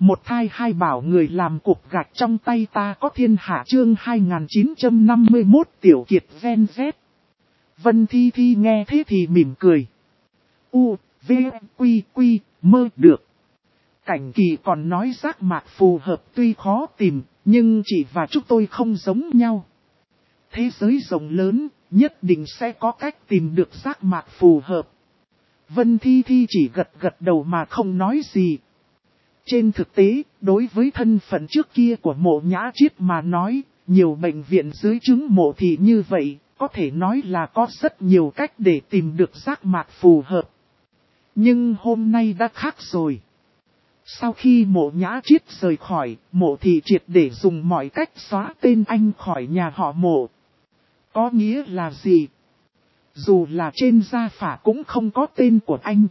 Một thai hai bảo người làm cục gạch trong tay ta có thiên hạ chương 2951 tiểu kiệt gen z. Vân Thi Thi nghe thế thì mỉm cười. U, V, Quy, Quy, mơ được. Cảnh Kỳ còn nói giác mạc phù hợp tuy khó tìm, nhưng chị và chúng tôi không giống nhau. Thế giới rộng lớn, nhất định sẽ có cách tìm được giác mạc phù hợp. Vân Thi Thi chỉ gật gật đầu mà không nói gì. Trên thực tế, đối với thân phận trước kia của Mộ Nhã Chiết mà nói, nhiều bệnh viện dưới chứng mộ thị như vậy, có thể nói là có rất nhiều cách để tìm được giác mạc phù hợp. Nhưng hôm nay đã khác rồi. Sau khi Mộ Nhã Chiết rời khỏi, mộ thị triệt để dùng mọi cách xóa tên anh khỏi nhà họ Mộ. Có nghĩa là gì? Dù là trên gia phả cũng không có tên của anh.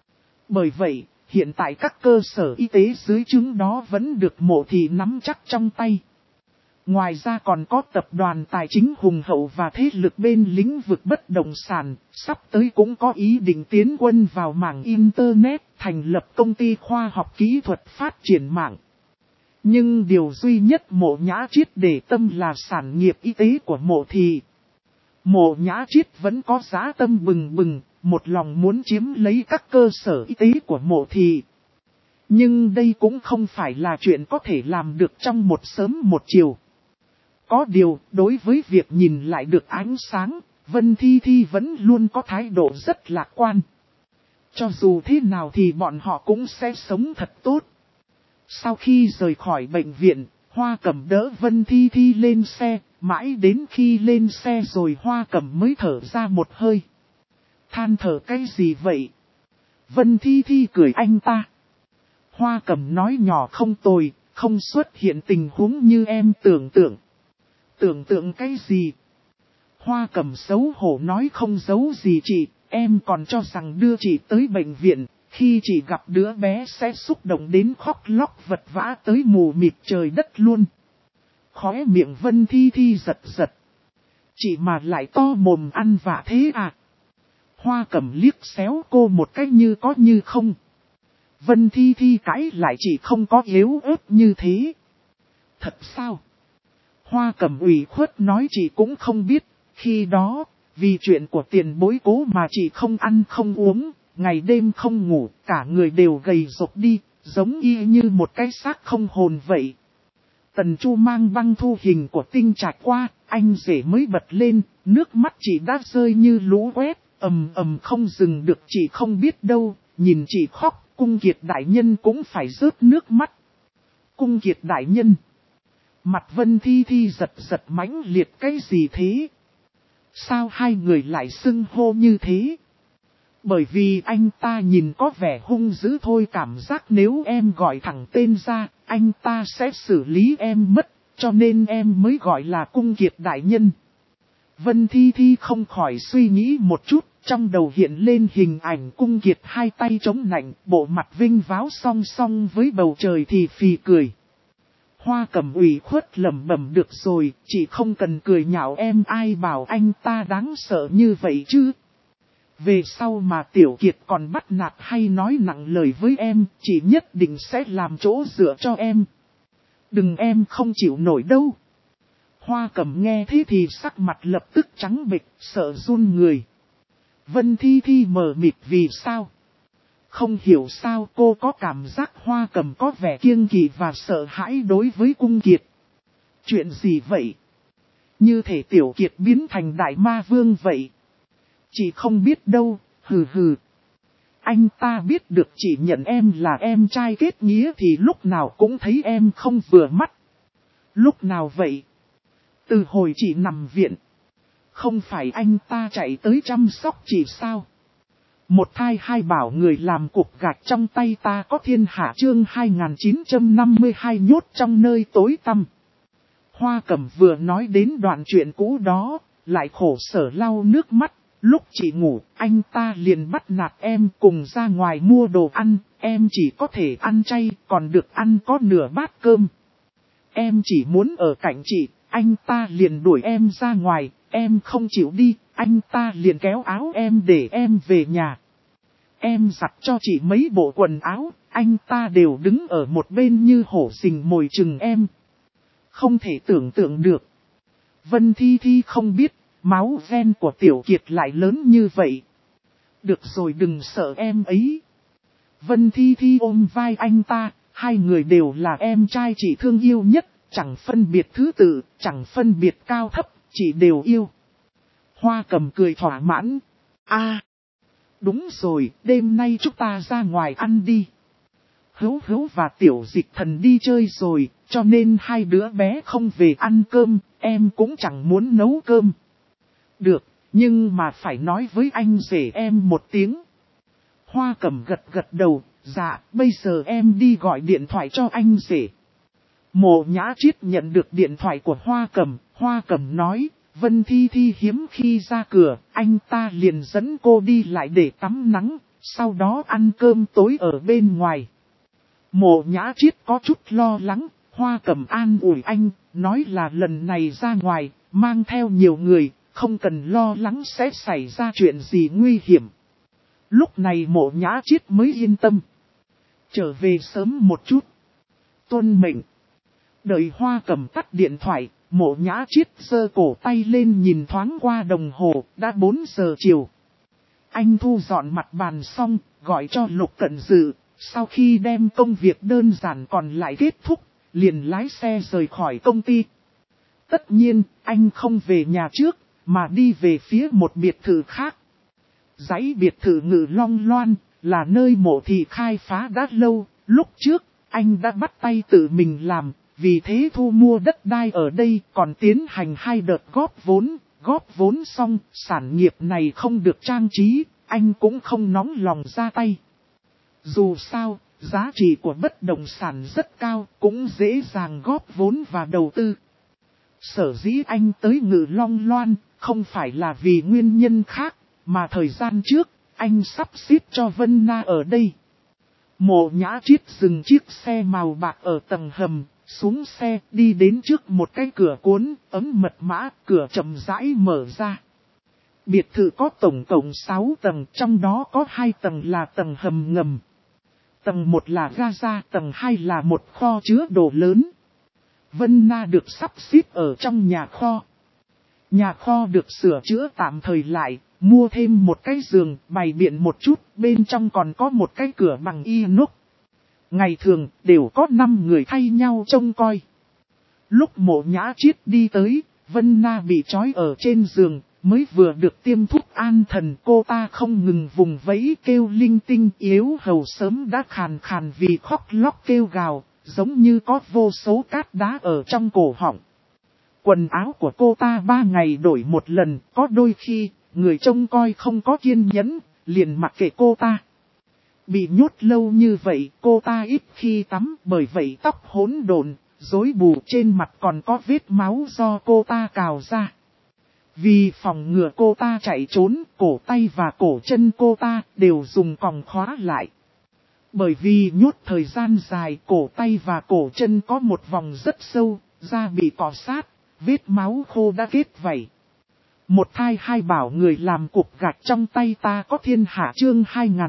Bởi vậy, hiện tại các cơ sở y tế dưới chứng đó vẫn được mộ thị nắm chắc trong tay. Ngoài ra còn có tập đoàn tài chính hùng hậu và thế lực bên lĩnh vực bất động sản, sắp tới cũng có ý định tiến quân vào mảng Internet, thành lập công ty khoa học kỹ thuật phát triển mạng. Nhưng điều duy nhất Mộ Nhã Chiết để tâm là sản nghiệp y tế của mộ thị. Mộ Nhã Chiết vẫn có dã tâm bừng bừng, một lòng muốn chiếm lấy các cơ sở y tế của mộ thị. Nhưng đây cũng không phải là chuyện có thể làm được trong một sớm một chiều. Có điều, đối với việc nhìn lại được ánh sáng, Vân Thi Thi vẫn luôn có thái độ rất lạc quan. Cho dù thế nào thì bọn họ cũng sẽ sống thật tốt. Sau khi rời khỏi bệnh viện, Hoa Cẩm đỡ Vân Thi Thi lên xe, mãi đến khi lên xe rồi Hoa Cẩm mới thở ra một hơi. Than thở cái gì vậy? Vân Thi Thi cười anh ta. Hoa Cẩm nói nhỏ không tồi, không xuất hiện tình huống như em tưởng tượng. Tưởng tượng cái gì? Hoa Cẩm xấu hổ nói không giấu gì chị, em còn cho rằng đưa chị tới bệnh viện, khi chị gặp đứa bé sẽ xúc động đến khóc lóc vật vã tới mù mịt trời đất luôn. Khóe miệng Vân Thi Thi giật giật. Chị mà lại to mồm ăn vạ thế à? Hoa Cẩm liếc xéo cô một cách như có như không. Vân Thi Thi cãi lại chị không có yếu ớt như thế. Thật sao? Hoa Cẩm ủy khuất nói chị cũng không biết, khi đó, vì chuyện của tiền bối cố mà chị không ăn không uống, ngày đêm không ngủ, cả người đều gầy rộc đi, giống y như một cái xác không hồn vậy. Tần Chu mang băng thu hình của Tinh Trạch qua, anh rể mới bật lên, nước mắt chị đã rơi như lũ quét, ầm ầm không dừng được chị không biết đâu, nhìn chị khóc, Cung Kiệt đại nhân cũng phải rớt nước mắt. Cung Kiệt đại nhân. Mặt Vân Thi Thi giật giật mãnh liệt cái gì thế? Sao hai người lại xưng hô như thế? Bởi vì anh ta nhìn có vẻ hung dữ thôi, cảm giác nếu em gọi thẳng tên ra, anh ta sẽ xử lý em mất, cho nên em mới gọi là Cung Kiệt đại nhân. Vân Thi Thi không khỏi suy nghĩ một chút, trong đầu hiện lên hình ảnh Cung Kiệt hai tay chống nạnh, bộ mặt vinh váo song song với bầu trời thì phì cười. Hoa Cẩm ủy khuất lẩm bẩm được rồi, chị không cần cười nhạo em, ai bảo anh ta đáng sợ như vậy chứ. Về sau mà Tiểu Kiệt còn bắt nạt hay nói nặng lời với em, chị nhất định sẽ làm chỗ dựa cho em. Đừng, em không chịu nổi đâu. Hoa Cẩm nghe thế thì sắc mặt lập tức trắng bệch, sợ run người. Vân Thi Thi mờ mịt vì sao? Không hiểu sao cô có cảm giác Hoa Cẩm có vẻ kiêng kỵ và sợ hãi đối với Cung Kiệt. Chuyện gì vậy? Như thể Tiểu Kiệt biến thành đại ma vương vậy. Chị không biết đâu, hừ hừ. Anh ta biết được chị nhận em là em trai kết nghĩa thì lúc nào cũng thấy em không vừa mắt. Lúc nào vậy? Từ hồi chị nằm viện. Không phải anh ta chạy tới chăm sóc chị sao? Một thai hai bảo người làm cục gạch trong tay ta có thiên hạ chương 2952 nhốt trong nơi tối tăm. Hoa Cẩm vừa nói đến đoạn chuyện cũ đó, lại khổ sở lau nước mắt. Lúc chị ngủ, anh ta liền bắt nạt em cùng ra ngoài mua đồ ăn, em chỉ có thể ăn chay, còn được ăn có nửa bát cơm. Em chỉ muốn ở cạnh chị, anh ta liền đuổi em ra ngoài, em không chịu đi, anh ta liền kéo áo em để em về nhà. Em giặt cho chị mấy bộ quần áo, anh ta đều đứng ở một bên như hổ rình mồi chừng em. Không thể tưởng tượng được. Vân Thi Thi không biết, máu ven của Tiểu Kiệt lại lớn như vậy. Được rồi, đừng sợ em ấy. Vân Thi Thi ôm vai anh ta, hai người đều là em trai chị thương yêu nhất, chẳng phân biệt thứ tự, chẳng phân biệt cao thấp, chị đều yêu. Hoa Cầm cười thỏa mãn. Đúng rồi, đêm nay chúng ta ra ngoài ăn đi. Hữu Hữu và Tiểu Dịch Thần đi chơi rồi, cho nên hai đứa bé không về ăn cơm, em cũng chẳng muốn nấu cơm. Được, nhưng mà phải nói với anh rể em một tiếng. Hoa Cầm gật gật đầu, dạ, bây giờ em đi gọi điện thoại cho anh rể. Mộ Nhã Triết nhận được điện thoại của Hoa Cầm nói, Vân Thi Thi hiếm khi ra cửa, anh ta liền dẫn cô đi lại để tắm nắng, sau đó ăn cơm tối ở bên ngoài. Mộ Nhã Triết có chút lo lắng, Hoa Cầm an ủi anh, nói là lần này ra ngoài, mang theo nhiều người, không cần lo lắng sẽ xảy ra chuyện gì nguy hiểm. Lúc này Mộ Nhã Triết mới yên tâm. Trở về sớm một chút. Tuân mệnh. Đợi Hoa Cầm tắt điện thoại, Mộ Nhã Triết giơ cổ tay lên nhìn thoáng qua đồng hồ, đã 4 giờ chiều. Anh thu dọn mặt bàn xong, gọi cho Lục Cận Dự, sau khi đem công việc đơn giản còn lại kết thúc, liền lái xe rời khỏi công ty. Tất nhiên, anh không về nhà trước, mà đi về phía một biệt thự khác. Dãy biệt thự Ngự Long Loan, là nơi Mộ Thị khai phá đã lâu, lúc trước, anh đã bắt tay tự mình làm. Vì thế thu mua đất đai ở đây còn tiến hành 2 đợt góp vốn xong, sản nghiệp này không được trang trí, anh cũng không nóng lòng ra tay. Dù sao, giá trị của bất động sản rất cao, cũng dễ dàng góp vốn và đầu tư. Sở dĩ anh tới Ngự Long Loan, không phải là vì nguyên nhân khác, mà thời gian trước, anh sắp xếp cho Vân Na ở đây. Mộ Nhã Triết dừng chiếc xe màu bạc ở tầng hầm. Xuống xe, đi đến trước một cái cửa cuốn, ấm mật mã, cửa chậm rãi mở ra. Biệt thự có tổng cộng 6 tầng, trong đó có 2 tầng là tầng hầm ngầm. Tầng 1 là gaza, tầng 2 là một kho chứa đồ lớn. Vân Na được sắp xếp ở trong nhà kho. Nhà kho được sửa chữa tạm thời lại, mua thêm một cái giường, bày biện một chút, bên trong còn có một cái cửa bằng inox. Ngày thường, đều có 5 người thay nhau trông coi. Lúc Mộ Nhã Triết đi tới, Vân Na bị trói ở trên giường, mới vừa được tiêm thuốc an thần. Cô ta không ngừng vùng vẫy kêu linh tinh, yếu hầu sớm đã khàn khàn vì khóc lóc kêu gào, giống như có vô số cát đá ở trong cổ họng. Quần áo của cô ta 3 ngày đổi một lần, có đôi khi, người trông coi không có kiên nhẫn, liền mặc kệ cô ta. Bị nhốt lâu như vậy, cô ta ít khi tắm, bởi vậy tóc hỗn độn, rối bù, trên mặt còn có vết máu do cô ta cào ra. Vì phòng ngừa cô ta chạy trốn, cổ tay và cổ chân cô ta đều dùng còng khóa lại. Bởi vì nhốt thời gian dài, cổ tay và cổ chân có một vòng rất sâu, da bị cọ sát, vết máu khô đã kết vảy. Một thai hai bảo người làm cục gạch trong tay ta có thiên hạ, chương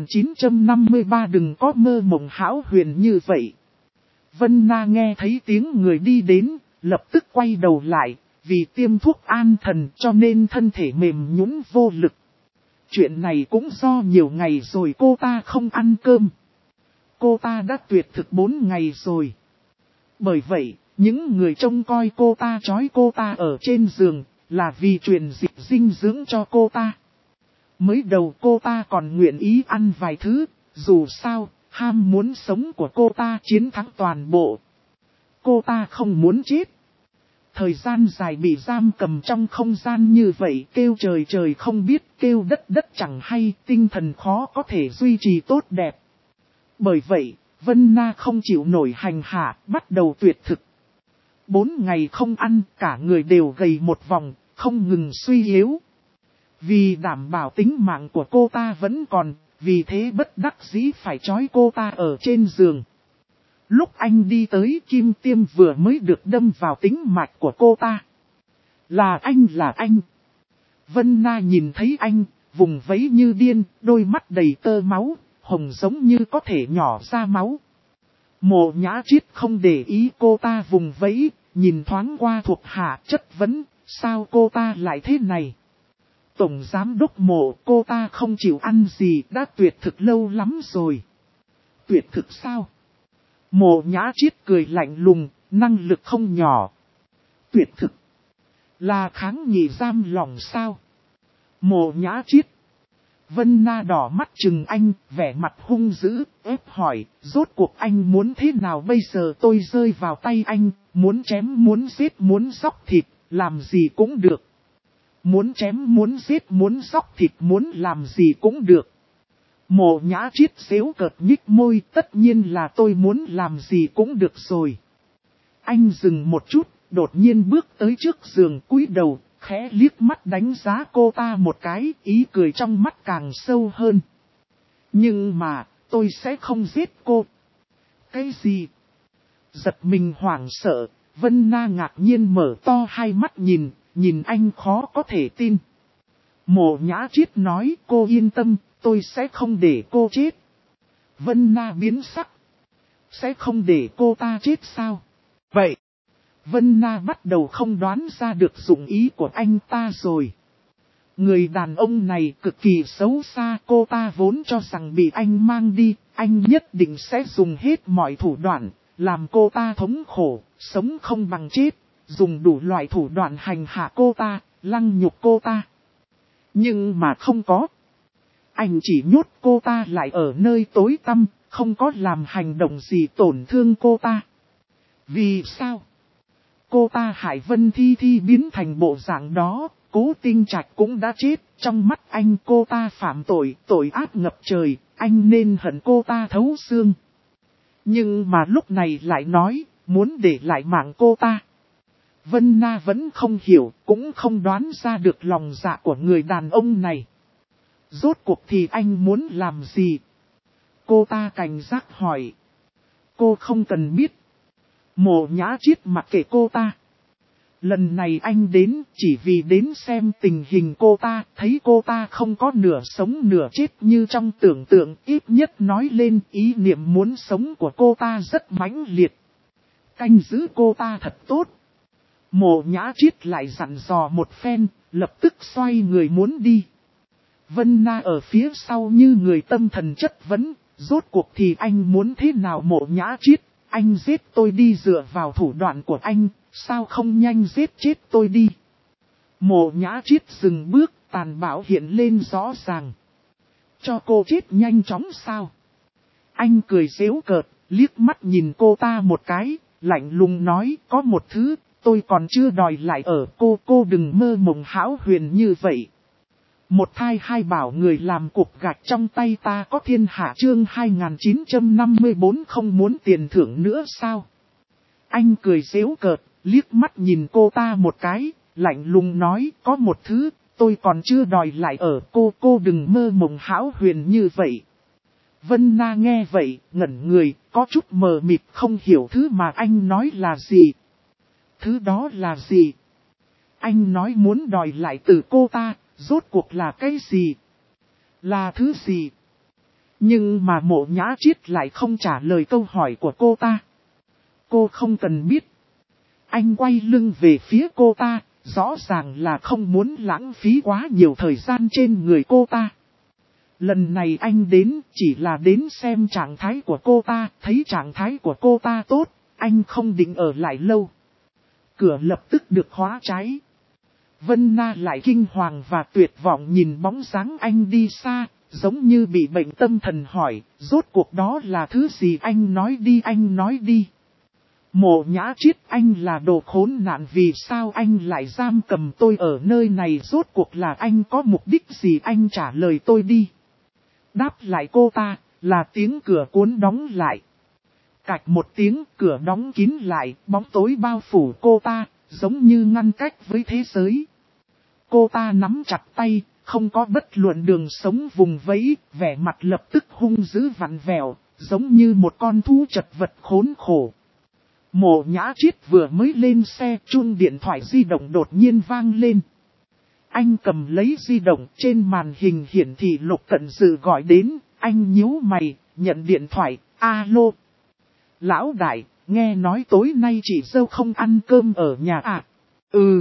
2953. Đừng có mơ mộng hão huyền như vậy. Vân Na nghe thấy tiếng người đi đến, lập tức quay đầu lại, vì tiêm thuốc an thần cho nên thân thể mềm nhũn vô lực. Chuyện này cũng do nhiều ngày rồi cô ta không ăn cơm. Cô ta đã tuyệt thực 4 ngày rồi. Bởi vậy, những người trông coi cô ta trói cô ta ở trên giường, là vì truyền dịch dinh dưỡng cho cô ta. Mới đầu cô ta còn nguyện ý ăn vài thứ, dù sao, ham muốn sống của cô ta chiến thắng toàn bộ. Cô ta không muốn chết. Thời gian dài bị giam cầm trong không gian như vậy, kêu trời trời không biết, kêu đất đất chẳng hay, tinh thần khó có thể duy trì tốt đẹp. Bởi vậy, Vân Na không chịu nổi hành hạ, bắt đầu tuyệt thực. 4 ngày không ăn, cả người đều gầy một vòng, không ngừng suy yếu. Vì đảm bảo tính mạng của cô ta vẫn còn, vì thế bất đắc dĩ phải trói cô ta ở trên giường. Lúc anh đi tới, kim tiêm vừa mới được đâm vào tính mạch của cô ta. Là anh. Vân Na nhìn thấy anh, vùng vẫy như điên, đôi mắt đầy tơ máu, hồng giống như có thể nhỏ ra máu. Mộ Nhã Chiết không để ý cô ta vùng vẫy, nhìn thoáng qua thuộc hạ chất vấn, sao cô ta lại thế này? Tổng giám đốc Mộ, cô ta không chịu ăn gì, đã tuyệt thực lâu lắm rồi. Tuyệt thực sao? Mộ Nhã Chiết cười lạnh lùng, năng lực không nhỏ. Tuyệt thực là kháng nghị giam lòng sao? Mộ Nhã Chiết. Vân Na đỏ mắt chừng anh, vẻ mặt hung dữ, ép hỏi, rốt cuộc anh muốn thế nào bây giờ? Tôi rơi vào tay anh, muốn chém muốn giết muốn xóc thịt, làm gì cũng được. Muốn chém muốn giết muốn xóc thịt muốn làm gì cũng được. Mộ Nhã Chiết xéo cợt nhích môi, tất nhiên là tôi muốn làm gì cũng được rồi. Anh dừng một chút, đột nhiên bước tới trước giường cúi đầu, khẽ liếc mắt đánh giá cô ta một cái, ý cười trong mắt càng sâu hơn. Nhưng mà, tôi sẽ không giết cô. Cái gì? Giật mình hoảng sợ, Vân Na ngạc nhiên mở to hai mắt nhìn anh khó có thể tin. Mộ Nhã Chiết nói, cô yên tâm, tôi sẽ không để cô chết. Vân Na biến sắc. Sẽ không để cô ta chết sao? Vậy, Vân Na bắt đầu không đoán ra được dụng ý của anh ta rồi. Người đàn ông này cực kỳ xấu xa, cô ta vốn cho rằng bị anh mang đi, anh nhất định sẽ dùng hết mọi thủ đoạn, làm cô ta thống khổ, sống không bằng chết, dùng đủ loại thủ đoạn hành hạ cô ta, lăng nhục cô ta. Nhưng mà không có. Anh chỉ nhốt cô ta lại ở nơi tối tăm, không có làm hành động gì tổn thương cô ta. Vì sao? Cô ta hại Vân Thi Thi biến thành bộ dạng đó, Cố Tinh Trạch cũng đã chết, trong mắt anh cô ta phạm tội, tội ác ngập trời, anh nên hận cô ta thấu xương. Nhưng mà lúc này lại nói, muốn để lại mạng cô ta. Vân Na vẫn không hiểu, cũng không đoán ra được lòng dạ của người đàn ông này. Rốt cuộc thì anh muốn làm gì? Cô ta cảnh giác hỏi. Cô không cần biết. Mộ Nhã Chiết mặc kệ cô ta. Lần này anh đến chỉ vì đến xem tình hình cô ta, thấy cô ta không có nửa sống nửa chết như trong tưởng tượng, ít nhất nói lên ý niệm muốn sống của cô ta rất mãnh liệt. Canh giữ cô ta thật tốt. Mộ Nhã Chiết lại dặn dò một phen, lập tức xoay người muốn đi. Vân Na ở phía sau như người tâm thần chất vấn, rốt cuộc thì anh muốn thế nào? Mộ Nhã Chiết, anh giết tôi đi dựa vào thủ đoạn của anh, sao không nhanh giết chết tôi đi? Mộ Nhã Chiết dừng bước, tàn bạo hiện lên rõ ràng. Cho cô chết nhanh chóng sao? Anh cười giễu cợt, liếc mắt nhìn cô ta một cái, lạnh lùng nói, có một thứ, tôi còn chưa đòi lại ở cô đừng mơ mộng hão huyền như vậy. Một thai hai bảo người làm cục gạch trong tay ta có thiên hạ chương 2954 không muốn tiền thưởng nữa sao? Anh cười giễu cợt, liếc mắt nhìn cô ta một cái, lạnh lùng nói, có một thứ, tôi còn chưa đòi lại ở cô đừng mơ mộng hão huyền như vậy. Vân Na nghe vậy, ngẩn người, có chút mờ mịt không hiểu thứ mà anh nói là gì. Thứ đó là gì? Anh nói muốn đòi lại từ cô ta, rốt cuộc là cái gì? Là thứ gì? Nhưng mà Mộ Nhã Chiết lại không trả lời câu hỏi của cô ta. Cô không cần biết. Anh quay lưng về phía cô ta, rõ ràng là không muốn lãng phí quá nhiều thời gian trên người cô ta. Lần này anh đến chỉ là đến xem trạng thái của cô ta, thấy trạng thái của cô ta tốt, anh không định ở lại lâu. Cửa lập tức được khóa trái. Vân Na lại kinh hoàng và tuyệt vọng nhìn bóng dáng anh đi xa, giống như bị bệnh tâm thần hỏi, rốt cuộc đó là thứ gì? Anh nói đi. Mộ Nhã Chiết, anh là đồ khốn nạn, vì sao anh lại giam cầm tôi ở nơi này? Rốt cuộc là anh có mục đích gì? Anh trả lời tôi đi. Đáp lại cô ta, là tiếng cửa cuốn đóng lại. Cạch một tiếng, cửa đóng kín lại, bóng tối bao phủ cô ta, giống như ngăn cách với thế giới. Cô ta nắm chặt tay, không có bất luận đường sống vùng vẫy, vẻ mặt lập tức hung dữ vặn vẹo, giống như một con thú chật vật khốn khổ. Mộ Nhã Chiết vừa mới lên xe, chuông điện thoại di động đột nhiên vang lên. Anh cầm lấy di động, trên màn hình hiển thị Lục Cận Dự gọi đến, Anh nhíu mày, nhận điện thoại, alo. Lão đại, nghe nói tối nay chị dâu không ăn cơm ở nhà à? Ừ.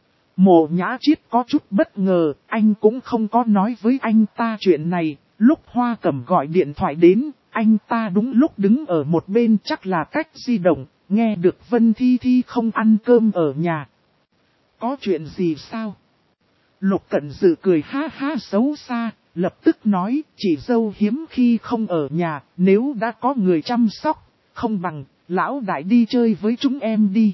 Mộ Nhã Chiết có chút bất ngờ, anh cũng không có nói với anh ta chuyện này. Lúc Hoa Cẩm gọi điện thoại đến, anh ta đúng lúc đứng ở một bên chắc là cách di động, nghe được Vân Thi Thi không ăn cơm ở nhà. Có chuyện gì sao? Lục Cẩn Dự cười ha ha xấu xa, lập tức nói chị dâu hiếm khi không ở nhà, nếu đã có người chăm sóc, không bằng lão đại đi chơi với chúng em đi.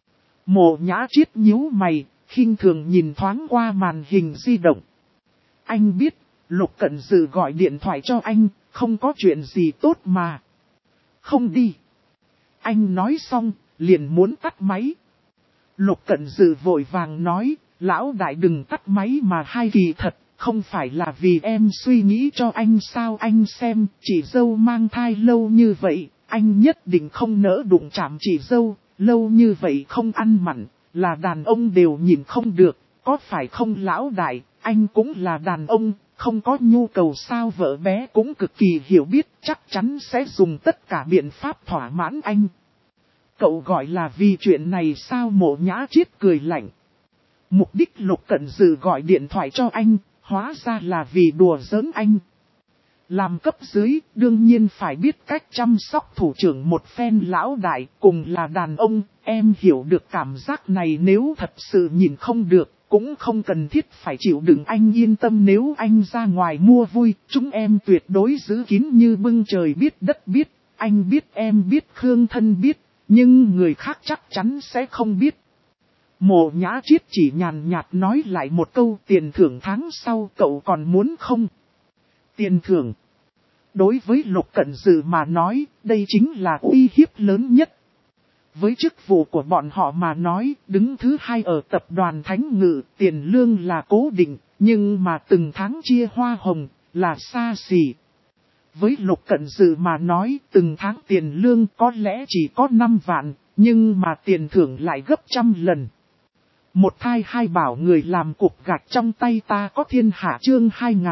Mộ Nhã Chiết nhíu mày, khinh thường nhìn thoáng qua màn hình di động. Anh biết, Lục Cẩn Dự gọi điện thoại cho anh, không có chuyện gì tốt mà. Không đi. Anh nói xong, liền muốn tắt máy. Lục Cẩn Dự vội vàng nói, lão đại đừng tắt máy mà hai kỳ thật, không phải là vì em suy nghĩ cho anh sao anh xem, chị dâu mang thai lâu như vậy, anh nhất định không nỡ đụng chạm chị dâu, lâu như vậy không ăn mặn, là đàn ông đều nhìn không được, có phải không lão đại, anh cũng là đàn ông, không có nhu cầu sao vợ bé cũng cực kỳ hiểu biết, chắc chắn sẽ dùng tất cả biện pháp thỏa mãn anh. Cậu gọi là vì chuyện này sao Mộ Nhã Chiết cười lạnh. Mục đích Lục Cẩn Dự gọi điện thoại cho anh, hóa ra là vì đùa giỡn anh. Làm cấp dưới, đương nhiên phải biết cách chăm sóc thủ trưởng một phen lão đại, cùng là đàn ông, em hiểu được cảm giác này nếu thật sự nhìn không được, cũng không cần thiết phải chịu đựng anh yên tâm nếu anh ra ngoài mua vui, chúng em tuyệt đối giữ kín như bưng trời biết đất biết, anh biết em biết Khương Thân biết, nhưng người khác chắc chắn sẽ không biết. Mộ Nhã Chiết chỉ nhàn nhạt nói lại một câu tiền thưởng tháng sau cậu còn muốn không? Tiền thưởng. Đối với Lục Cẩn Dự mà nói, đây chính là uy hiếp lớn nhất. Với chức vụ của bọn họ mà nói, đứng thứ hai ở tập đoàn Thánh Ngự, tiền lương là cố định, nhưng mà từng tháng chia hoa hồng, là xa xỉ. Với Lục Cẩn Dự mà nói, từng tháng tiền lương có lẽ chỉ có 5 vạn, nhưng mà tiền thưởng lại gấp trăm lần. Một thai hai bảo người làm cục gạch trong tay ta có thiên hạ chương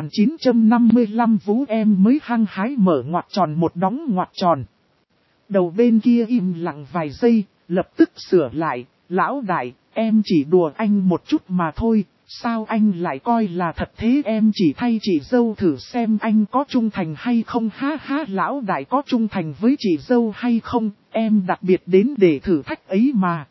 2955 Vũ em mới hăng hái mở ngoặc tròn một đóng ngoặc tròn. Đầu bên kia im lặng vài giây, lập tức sửa lại, lão đại, em chỉ đùa anh một chút mà thôi, sao anh lại coi là thật thế em chỉ thay chị dâu thử xem anh có trung thành hay không ha ha lão đại có trung thành với chị dâu hay không, em đặc biệt đến để thử thách ấy mà.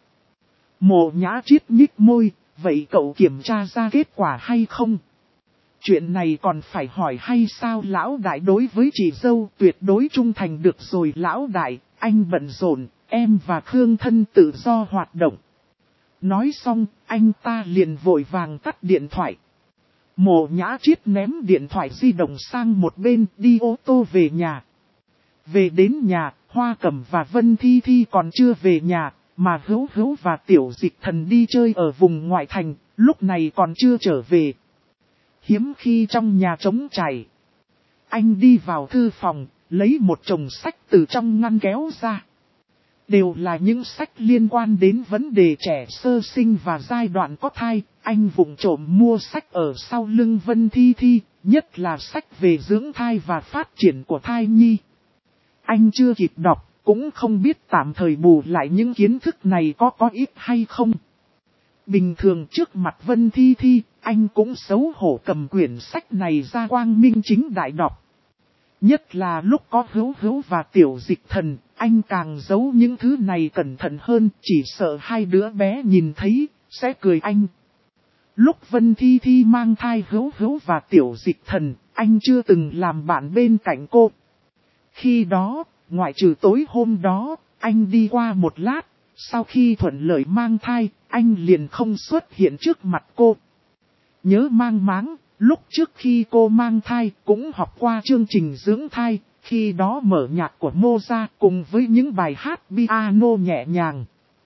Mộ Nhã Chiết nhích môi, vậy cậu kiểm tra ra kết quả hay không? Chuyện này còn phải hỏi hay sao lão đại đối với chị dâu tuyệt đối trung thành được rồi lão đại, anh bận rộn, em và Khương Thân tự do hoạt động. Nói xong, anh ta liền vội vàng tắt điện thoại. Mộ Nhã Chiết ném điện thoại di động sang một bên đi ô tô về nhà. Về đến nhà, Hoa Cẩm và Vân Thi Thi còn chưa về nhà. Mà Hữu Hữu và Tiểu Dịch Thần đi chơi ở vùng ngoại thành, lúc này còn chưa trở về. Hiếm khi trong nhà trống trải. Anh đi vào thư phòng, lấy một chồng sách từ trong ngăn kéo ra. Đều là những sách liên quan đến vấn đề trẻ sơ sinh và giai đoạn có thai. Anh vụng trộm mua sách ở sau lưng Vân Thi Thi, nhất là sách về dưỡng thai và phát triển của thai nhi. Anh chưa kịp đọc. Cũng không biết tạm thời bù lại những kiến thức này có ít hay không. Bình thường trước mặt Vân Thi Thi, anh cũng xấu hổ cầm quyển sách này ra quang minh chính đại đọc. Nhất là lúc có Hữu Hữu và Tiểu Dịch Thần, anh càng giấu những thứ này cẩn thận hơn, chỉ sợ hai đứa bé nhìn thấy, sẽ cười anh. Lúc Vân Thi Thi mang thai Hữu Hữu và Tiểu Dịch Thần, anh chưa từng làm bạn bên cạnh cô. Khi đó, ngoại trừ tối hôm đó, anh đi qua một lát, sau khi thuận lợi mang thai, anh liền không xuất hiện trước mặt cô. Nhớ mang máng, lúc trước khi cô mang thai cũng học qua chương trình dưỡng thai, khi đó mở nhạc của Mozart cùng với những bài hát piano nhẹ nhàng.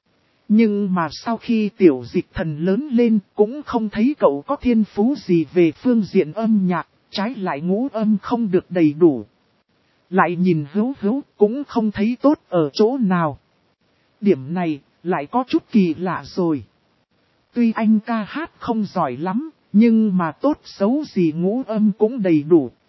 Nhưng mà sau khi Tiểu Dịch Thần lớn lên cũng không thấy cậu có thiên phú gì về phương diện âm nhạc, trái lại ngũ âm không được đầy đủ. Lại nhìn Hữu Hữu cũng không thấy tốt ở chỗ nào. Điểm này lại có chút kỳ lạ rồi. Tuy anh ca hát không giỏi lắm, nhưng mà tốt xấu gì ngũ âm cũng đầy đủ,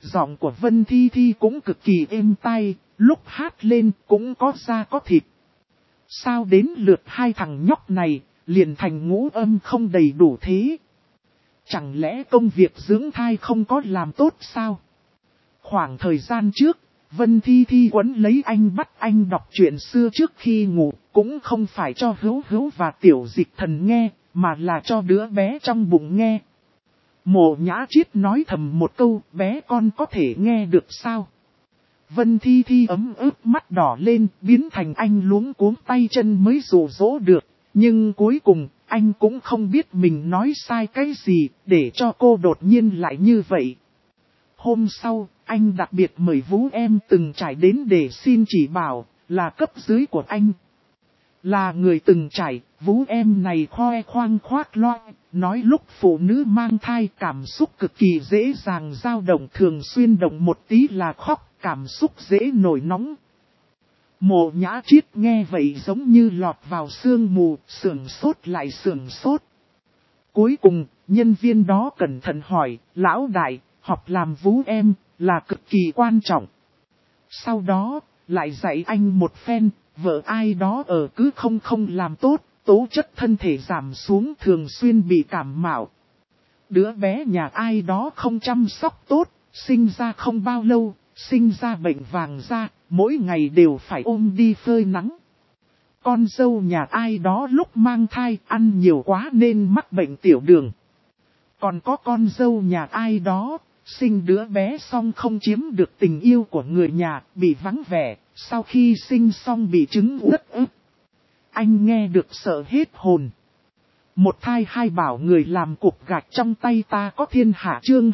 Giọng của Vân Thi Thi cũng cực kỳ êm tai, lúc hát lên cũng có da có thịt. Sao đến lượt hai thằng nhóc này, liền thành ngũ âm không đầy đủ thế? Chẳng lẽ công việc dưỡng thai không có làm tốt sao? Khoảng thời gian trước, Vân Thi Thi quấn lấy anh bắt anh đọc chuyện xưa trước khi ngủ, cũng không phải cho Hữu Hữu và Tiểu Dịch Thần nghe, mà là cho đứa bé trong bụng nghe. Mộ Nhã Triết nói thầm một câu, bé con có thể nghe được sao? Vân Thi Thi ấm ướt mắt đỏ lên, biến thành anh luống cuống tay chân mới dụ dỗ được. Nhưng cuối cùng, anh cũng không biết mình nói sai cái gì, để cho cô đột nhiên lại như vậy. Hôm sau, anh đặc biệt mời Vũ Em từng trải đến để xin chỉ bảo, là cấp dưới của anh. Là người từng trải, Vũ Em này khoe khoang khoác loa, nói lúc phụ nữ mang thai cảm xúc cực kỳ dễ dàng dao động, thường xuyên động một tí là khóc, cảm xúc dễ nổi nóng. Mộ Nhã Triết nghe vậy giống như lọt vào sương mù, sưởng sốt lại sưởng sốt. Cuối cùng, nhân viên đó cẩn thận hỏi, lão đại, học làm Vũ Em là cực kỳ quan trọng. Sau đó, lại dạy anh một phen, vợ ai đó ở cứ không làm tốt, tố chất thân thể giảm xuống, thường xuyên bị cảm mạo. Đứa bé nhà ai đó không chăm sóc tốt, sinh ra không bao lâu, sinh ra bệnh vàng da, mỗi ngày đều phải ôm đi phơi nắng. Con dâu nhà ai đó lúc mang thai ăn nhiều quá nên mắc bệnh tiểu đường. Còn có con dâu nhà ai đó, sinh đứa bé xong không chiếm được tình yêu của người nhà, bị vắng vẻ, sau khi sinh xong bị chứng uất ức. Anh nghe được sợ hết hồn. Một thai hai bảo người làm cục gạch trong tay ta có thiên hạ, chương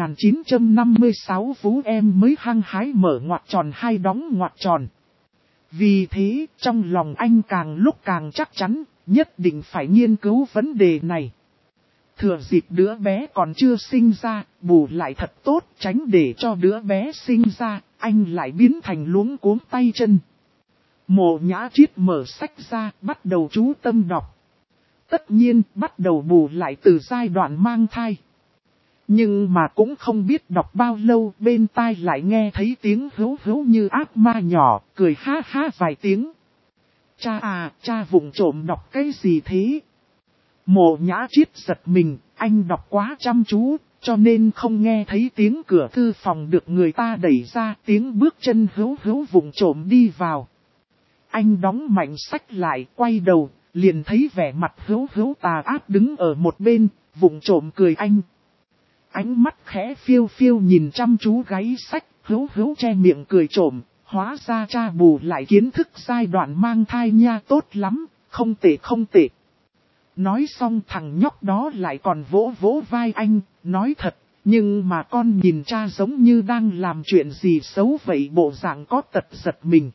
2956 Vũ Em mới hăng hái mở ngoặc tròn hai đóng ngoặc tròn. Vì thế, trong lòng anh càng lúc càng chắc chắn, nhất định phải nghiên cứu vấn đề này. Thừa dịp đứa bé còn chưa sinh ra, bù lại thật tốt, tránh để cho đứa bé sinh ra, anh lại biến thành luống cuống tay chân. Mộ Nhã Triết mở sách ra, bắt đầu chú tâm đọc. Tất nhiên, bắt đầu bù lại từ giai đoạn mang thai. Nhưng mà cũng không biết đọc bao lâu, bên tai lại nghe thấy tiếng Hữu Hữu như ác ma nhỏ, cười ha ha vài tiếng. Cha à, cha vụng trộm đọc cái gì thế? Mộ Nhã Triết giật mình, anh đọc quá chăm chú, cho nên không nghe thấy tiếng cửa thư phòng được người ta đẩy ra, tiếng bước chân Hữu Hữu vụng trộm đi vào. Anh đóng mạnh sách lại, quay đầu, liền thấy vẻ mặt Hữu Hữu tà ác đứng ở một bên, vụng trộm cười anh. Ánh mắt khẽ phiêu phiêu nhìn chăm chú gáy sách, Hữu Hữu che miệng cười trộm, hóa ra cha bù lại kiến thức giai đoạn mang thai nha, tốt lắm, không tệ không tệ. Nói xong thằng nhóc đó lại còn vỗ vỗ vai anh, nói thật, nhưng mà con nhìn cha giống như đang làm chuyện gì xấu vậy, bộ dạng có tật giật mình.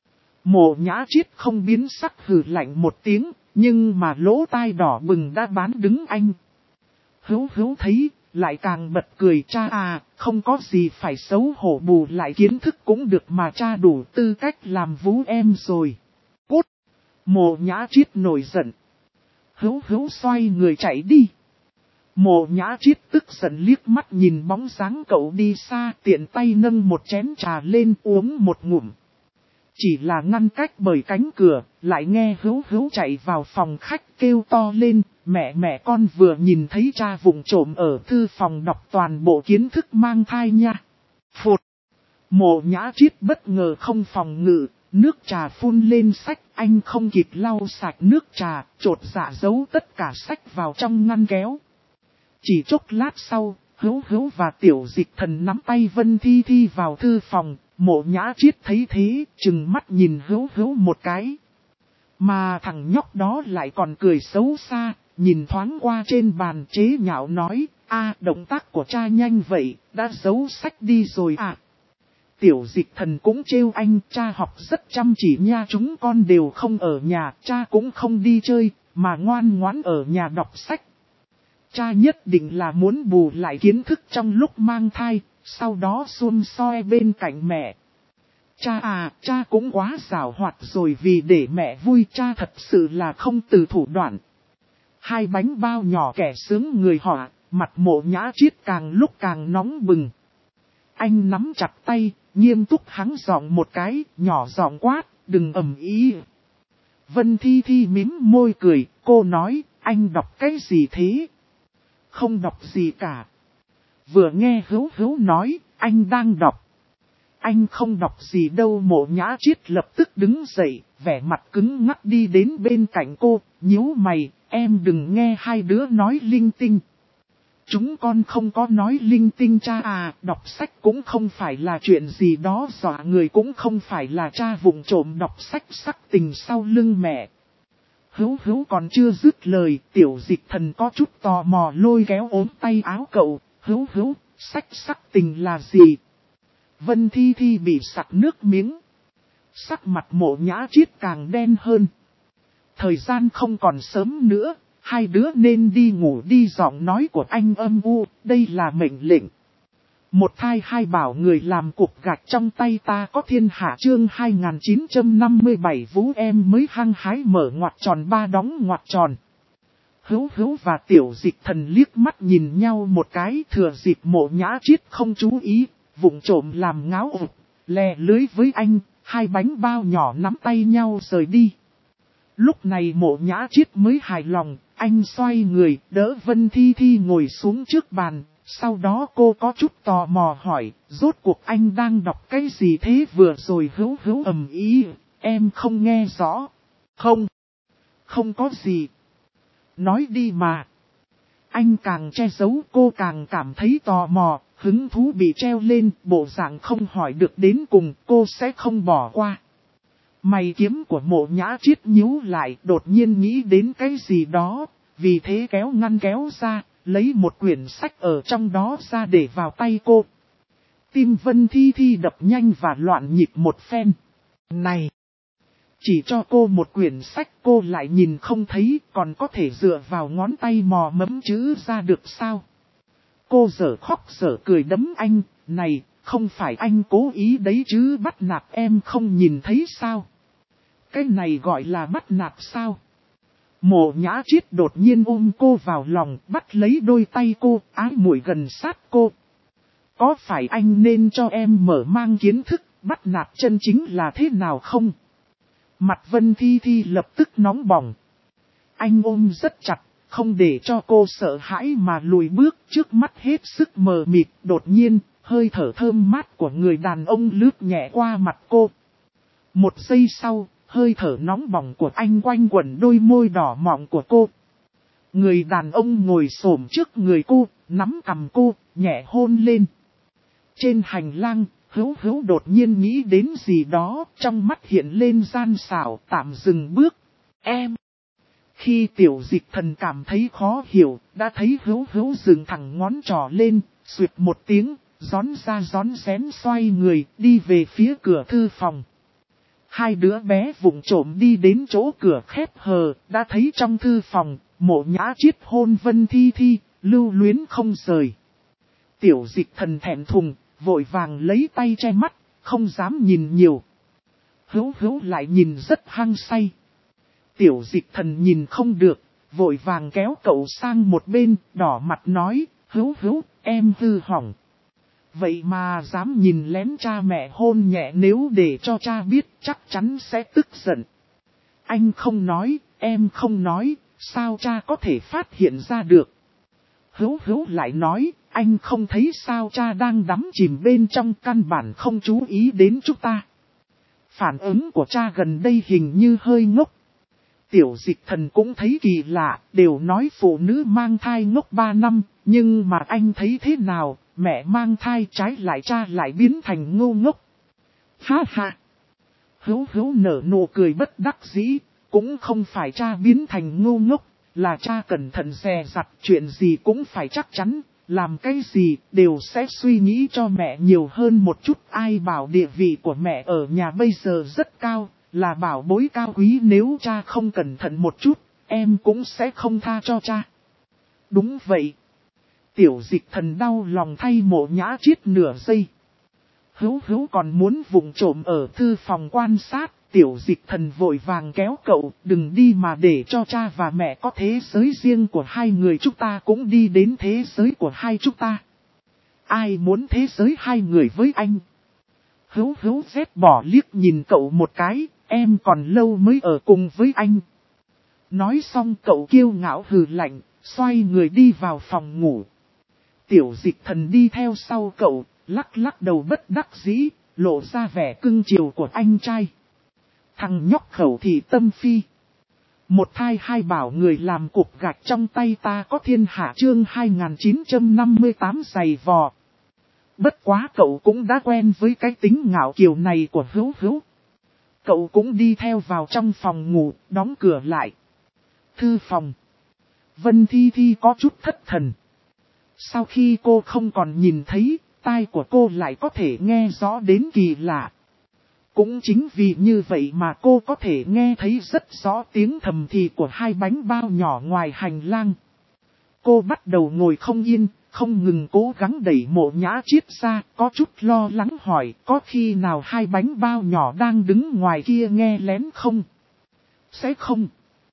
Mộ Nhã Triết không biến sắc hừ lạnh một tiếng, nhưng mà lỗ tai đỏ bừng đã bán đứng anh. Hữu Hữu thấy, lại càng bật cười, cha à, không có gì phải xấu hổ, bù lại kiến thức cũng được mà, cha đủ tư cách làm Vũ Em rồi. Cút! Mộ Nhã Triết nổi giận. Hữu Hữu xoay người chạy đi. Mộ Nhã Triết tức giận liếc mắt nhìn bóng dáng cậu đi xa, tiện tay nâng một chén trà lên uống một ngụm. Chỉ là ngăn cách bởi cánh cửa, lại nghe Hữu Hữu chạy vào phòng khách kêu to lên, mẹ con vừa nhìn thấy cha vụng trộm ở thư phòng đọc toàn bộ kiến thức mang thai nha. Phụt! Mộ Nhã Triết bất ngờ không phòng ngự, nước trà phun lên sách, anh không kịp lau sạch nước trà, chột dạ giấu tất cả sách vào trong ngăn kéo. Chỉ chốc lát sau, Hữu Hữu và Tiểu Dịch Thần nắm tay Vân Thi Thi vào thư phòng. Mộ Nhã Triết thấy thế, trừng mắt nhìn Hữu Hữu một cái. Mà thằng nhóc đó lại còn cười xấu xa, nhìn thoáng qua trên bàn chế nhạo nói, động tác của cha nhanh vậy, đã giấu sách đi rồi à. Tiểu Dịch Thần cũng trêu anh, cha học rất chăm chỉ nha, chúng con đều không ở nhà, cha cũng không đi chơi, mà ngoan ngoãn ở nhà đọc sách. Cha nhất định là muốn bù lại kiến thức trong lúc mang thai, sau đó xum soi bên cạnh mẹ. Cha à, cha cũng quá giàu hoạt rồi, vì để mẹ vui cha thật sự là không từ thủ đoạn. Hai bánh bao nhỏ kẻ sướng người họ, mặt Mộ Nhã Triết càng lúc càng nóng bừng. Anh nắm chặt tay, nghiêm túc hắng giọng một cái, nhỏ giọng quát, đừng ầm ĩ. Vân Thi Thi mím môi cười, cô nói, anh đọc cái gì thế? Không đọc gì cả. Vừa nghe Hữu Hữu nói, anh đang đọc. Anh không đọc gì đâu. Mộ Nhã Triết lập tức đứng dậy, vẻ mặt cứng ngắc đi đến bên cạnh cô, nhíu mày, em đừng nghe hai đứa nói linh tinh. Chúng con không có nói linh tinh cha à, đọc sách cũng không phải là chuyện gì đó dọa người, cũng không phải là cha vụng trộm đọc sách sắc tình sau lưng mẹ. Hữu Hữu còn chưa dứt lời, Tiểu Dịch Thần có chút tò mò lôi kéo ốm tay áo cậu, Hữu Hữu, sách sắc tình là gì? Vân Thi Thi bị sặc nước miếng. Sắc mặt Mộ Nhã Triết càng đen hơn. Thời gian không còn sớm nữa, hai đứa nên đi ngủ đi. Giọng nói của anh âm u, đây là mệnh lệnh. Một thai hai bảo người làm cục gạch trong tay ta có thiên hạ. Chương 2957 Vũ em mới hăng hái mở ngoặc tròn ba đóng ngoặc tròn. Hữu Hữu và Tiểu Dịch Thần liếc mắt nhìn nhau một cái, thừa dịp Mộ Nhã Triết không chú ý, vụng trộm làm ngáo ụt, lè lưới với anh, hai bánh bao nhỏ nắm tay nhau rời đi. Lúc này Mộ Nhã Triết mới hài lòng, anh xoay người, đỡ Vân Thi Thi ngồi xuống trước bàn, sau đó cô có chút tò mò hỏi, rốt cuộc anh đang đọc cái gì thế? Vừa rồi Hữu Hữu ầm ĩ, em không nghe rõ. Không có gì. Nói đi mà. Anh càng che giấu cô càng cảm thấy tò mò, hứng thú bị treo lên, bộ dạng không hỏi được đến cùng cô sẽ không bỏ qua. Mày kiếm của Mộ Nhã Triết nhíu lại, đột nhiên nghĩ đến cái gì đó, vì thế kéo ngăn kéo ra, lấy một quyển sách ở trong đó ra để vào tay cô. Tim Vân Thi Thi đập nhanh và loạn nhịp một phen. Này! Chỉ cho cô một quyển sách cô lại nhìn không thấy, còn có thể dựa vào ngón tay mò mẫm chữ ra được sao? Cô dở khóc dở cười đấm anh, này, không phải anh cố ý đấy chứ, bắt nạt em không nhìn thấy sao? Cái này gọi là bắt nạt sao? Mộ Nhã Triết đột nhiên ôm cô vào lòng, bắt lấy đôi tay cô, ái muội gần sát cô. Có phải anh nên cho em mở mang kiến thức, bắt nạt chân chính là thế nào không? Mặt Vân Thi Thi lập tức nóng bỏng. Anh ôm rất chặt, không để cho cô sợ hãi mà lùi bước, trước mắt hết sức mờ mịt. Đột nhiên, hơi thở thơm mát của người đàn ông lướt nhẹ qua mặt cô. Một giây sau, hơi thở nóng bỏng của anh quanh quẩn đôi môi đỏ mọng của cô. Người đàn ông ngồi xổm trước người cô, nắm cằm cô, nhẹ hôn lên. Trên hành lang, Hữu Hữu đột nhiên nghĩ đến gì đó, trong mắt hiện lên gian xảo, tạm dừng bước. Em! Khi Tiểu Dịch Thần cảm thấy khó hiểu, đã thấy Hữu Hữu dừng thẳng ngón trỏ lên, xuyệt một tiếng, rón ra rón rén xoay người, đi về phía cửa thư phòng. Hai đứa bé vụng trộm đi đến chỗ cửa khép hờ, đã thấy trong thư phòng, Mộ Nhã Triết hôn Vân Thi Thi, lưu luyến không rời. Tiểu Dịch Thần thẹn thùng, vội vàng lấy tay che mắt, không dám nhìn nhiều. Hữu Hữu lại nhìn rất hăng say. Tiểu Dịch Thần nhìn không được, vội vàng kéo cậu sang một bên, đỏ mặt nói, Hữu Hữu, em hư hỏng. Vậy mà dám nhìn lén cha mẹ hôn nhẹ, nếu để cho cha biết chắc chắn sẽ tức giận. Anh không nói, em không nói, sao cha có thể phát hiện ra được? Hữu Hữu lại nói, anh không thấy sao cha đang đắm chìm bên trong, căn bản không chú ý đến chúng ta. Phản ứng của cha gần đây hình như hơi ngốc. Tiểu Dịch Thần cũng thấy kỳ lạ, đều nói phụ nữ mang thai ngốc 3 năm, nhưng mà anh thấy thế nào, mẹ mang thai trái lại cha lại biến thành ngu ngốc. Ha ha! Hữu Hữu nở nụ cười bất đắc dĩ, cũng không phải cha biến thành ngu ngốc, là cha cẩn thận dè dặt, chuyện gì cũng phải chắc chắn, làm cái gì đều sẽ suy nghĩ cho mẹ nhiều hơn một chút. Ai bảo địa vị của mẹ ở nhà bây giờ rất cao, là bảo bối cao quý, nếu cha không cẩn thận một chút, em cũng sẽ không tha cho cha. Đúng vậy. Tiểu Dịch Thần đau lòng thay Mộ Nhã Triết nửa giây. Hữu Hữu còn muốn vụng trộm ở thư phòng quan sát, Tiểu Dịch Thần vội vàng kéo cậu, đừng đi mà để cho cha và mẹ có thế giới riêng của hai người, chúng ta cũng đi đến thế giới của hai chúng ta. ai muốn thế giới hai người với anh. Hữu hữu rét bỏ liếc nhìn cậu một cái, em còn lâu mới ở cùng với anh. Nói xong cậu kiêu ngạo hừ lạnh, xoay người đi vào phòng ngủ. Tiểu Dịch Thần đi theo sau cậu, lắc lắc đầu bất đắc dĩ, lộ ra vẻ cưng chiều của anh trai. Thằng nhóc khẩu thị tâm phi. Một thai hai bảo người làm cục gạch trong tay ta có thiên hạ chương 2958 giày vò. Bất quá cậu cũng đã quen với cái tính ngạo kiều này của Hữu Hữu. Cậu cũng đi theo vào trong phòng ngủ, đóng cửa lại. Thư phòng. Vân Thi Thi có chút thất thần. Sau khi cô không còn nhìn thấy, tai của cô lại có thể nghe rõ đến kỳ lạ. Cũng chính vì như vậy mà cô có thể nghe thấy rất rõ tiếng thầm thì của hai bánh bao nhỏ ngoài hành lang. Cô bắt đầu ngồi không yên, không ngừng cố gắng đẩy Mộ Nhã Chiết ra, có chút lo lắng hỏi có khi nào hai bánh bao nhỏ đang đứng ngoài kia nghe lén không? Sẽ không.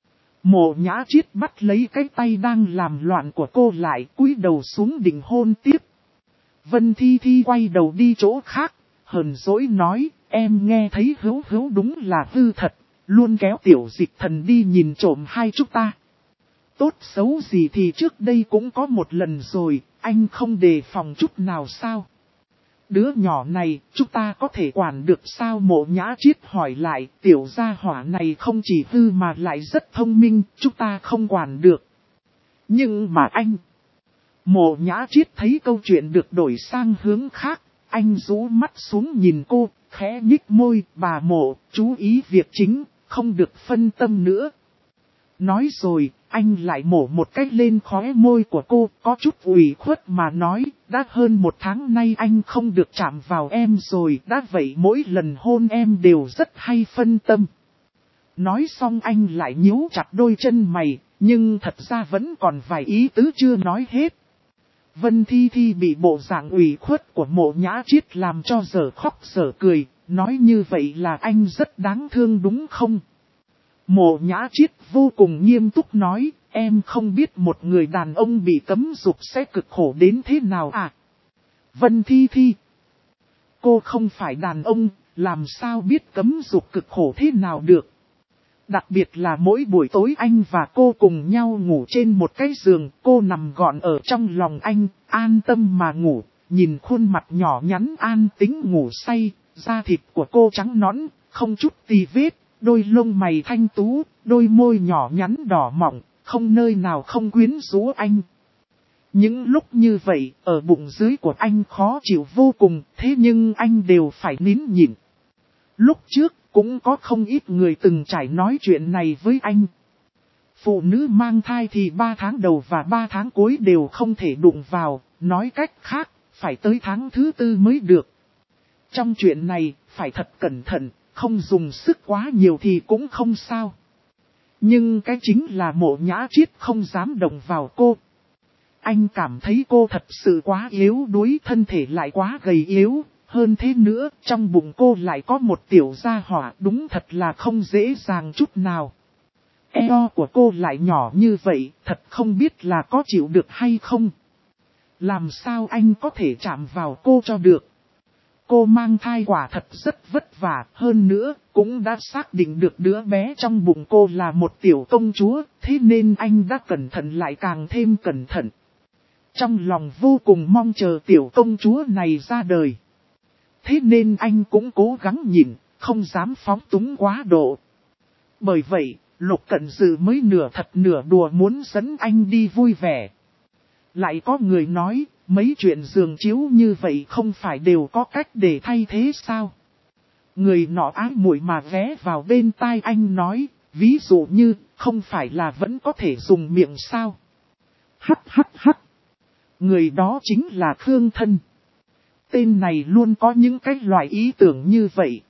Mộ Nhã Chiết bắt lấy cái tay đang làm loạn của cô lại, cúi đầu xuống định hôn tiếp. Vân Thi Thi quay đầu đi chỗ khác, hờn dỗi nói, em nghe thấy Hữu Hữu đúng là hư thật, luôn kéo Tiểu Dịch Thần đi nhìn trộm hai chúng ta. Tốt xấu gì thì trước đây cũng có một lần rồi, anh không đề phòng chút nào sao? Đứa nhỏ này, chúng ta có thể quản được sao? Mộ Nhã Chiết hỏi lại, tiểu gia hỏa này không chỉ hư mà lại rất thông minh, chúng ta không quản được. Nhưng mà anh... Mộ Nhã Chiết thấy câu chuyện được đổi sang hướng khác, anh rũ mắt xuống nhìn cô, khẽ nhích môi, bà Mộ, chú ý việc chính, không được phân tâm nữa. Nói rồi, anh lại mổ một cách lên khóe môi của cô, có chút ủy khuất mà nói, đã hơn một tháng nay anh không được chạm vào em rồi, đã vậy mỗi lần hôn em đều rất hay phân tâm. Nói xong anh lại nhíu chặt đôi chân mày, nhưng thật ra vẫn còn vài ý tứ chưa nói hết. Vân Thi Thi bị bộ dạng ủy khuất của Mộ Nhã Chiết làm cho dở khóc dở cười, nói như vậy là anh rất đáng thương đúng không? Mộ Nhã Chiết vô cùng nghiêm túc nói, em không biết một người đàn ông bị cấm dục sẽ cực khổ đến thế nào à? Vân Thi Thi, cô không phải đàn ông, làm sao biết cấm dục cực khổ thế nào được? Đặc biệt là mỗi buổi tối anh và cô cùng nhau ngủ trên một cái giường, cô nằm gọn ở trong lòng anh, an tâm mà ngủ, nhìn khuôn mặt nhỏ nhắn an tĩnh ngủ say, da thịt của cô trắng nõn, không chút tì vết. Đôi lông mày thanh tú, đôi môi nhỏ nhắn đỏ mọng, không nơi nào không quyến rũ anh. Những lúc như vậy, ở bụng dưới của anh khó chịu vô cùng, thế nhưng anh đều phải nín nhịn. Lúc trước, cũng có không ít người từng trải nói chuyện này với anh. Phụ nữ mang thai thì 3 tháng đầu và 3 tháng cuối đều không thể đụng vào, nói cách khác, phải tới tháng thứ 4 mới được. Trong chuyện này, phải thật cẩn thận. Không dùng sức quá nhiều thì cũng không sao. Nhưng cái chính là Mộ Nhã Chiết không dám động vào cô. Anh cảm thấy cô thật sự quá yếu đuối, thân thể lại quá gầy yếu. Hơn thế nữa, trong bụng cô lại có một tiểu gia hỏa, đúng thật là không dễ dàng chút nào. Eo của cô lại nhỏ như vậy, thật không biết là có chịu được hay không. Làm sao anh có thể chạm vào cô cho được? Cô mang thai quả thật rất vất vả, hơn nữa, cũng đã xác định được đứa bé trong bụng cô là một tiểu công chúa, thế nên anh đã cẩn thận lại càng thêm cẩn thận. Trong lòng vô cùng mong chờ tiểu công chúa này ra đời. Thế nên anh cũng cố gắng nhịn, không dám phóng túng quá độ. Bởi vậy, Lục Cẩn Dư mới nửa thật nửa đùa muốn dẫn anh đi vui vẻ. Lại có người nói, mấy chuyện giường chiếu như vậy không phải đều có cách để thay thế sao? Người nọ ái muội mà ghé vào bên tai anh nói, ví dụ như, không phải là vẫn có thể dùng miệng sao? Hắc hắc hắc. Người đó chính là Khương Thân. Tên này luôn có những cái loại ý tưởng như vậy.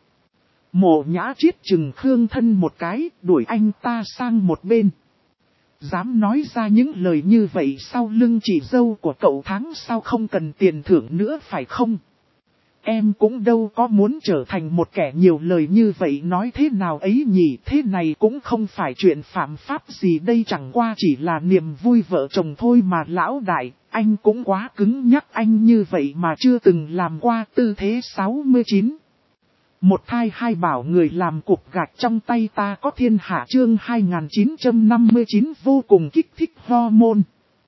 Mộ Nhã Chiết chừng Khương Thân một cái, đuổi anh ta sang một bên. Dám nói ra những lời như vậy sau lưng chị dâu của cậu tháng sau không cần tiền thưởng nữa phải không? Em cũng đâu có muốn trở thành một kẻ nhiều lời như vậy nói thế nào ấy nhỉ. Thế này cũng không phải chuyện phạm pháp gì đây, chẳng qua chỉ là niềm vui vợ chồng thôi mà lão đại. Anh cũng quá cứng nhắc, anh như vậy mà chưa từng làm qua tư thế 69. Một thai hai bảo người làm cục gạch trong tay ta có thiên hạ chương 2959 vô cùng kích thích hormone.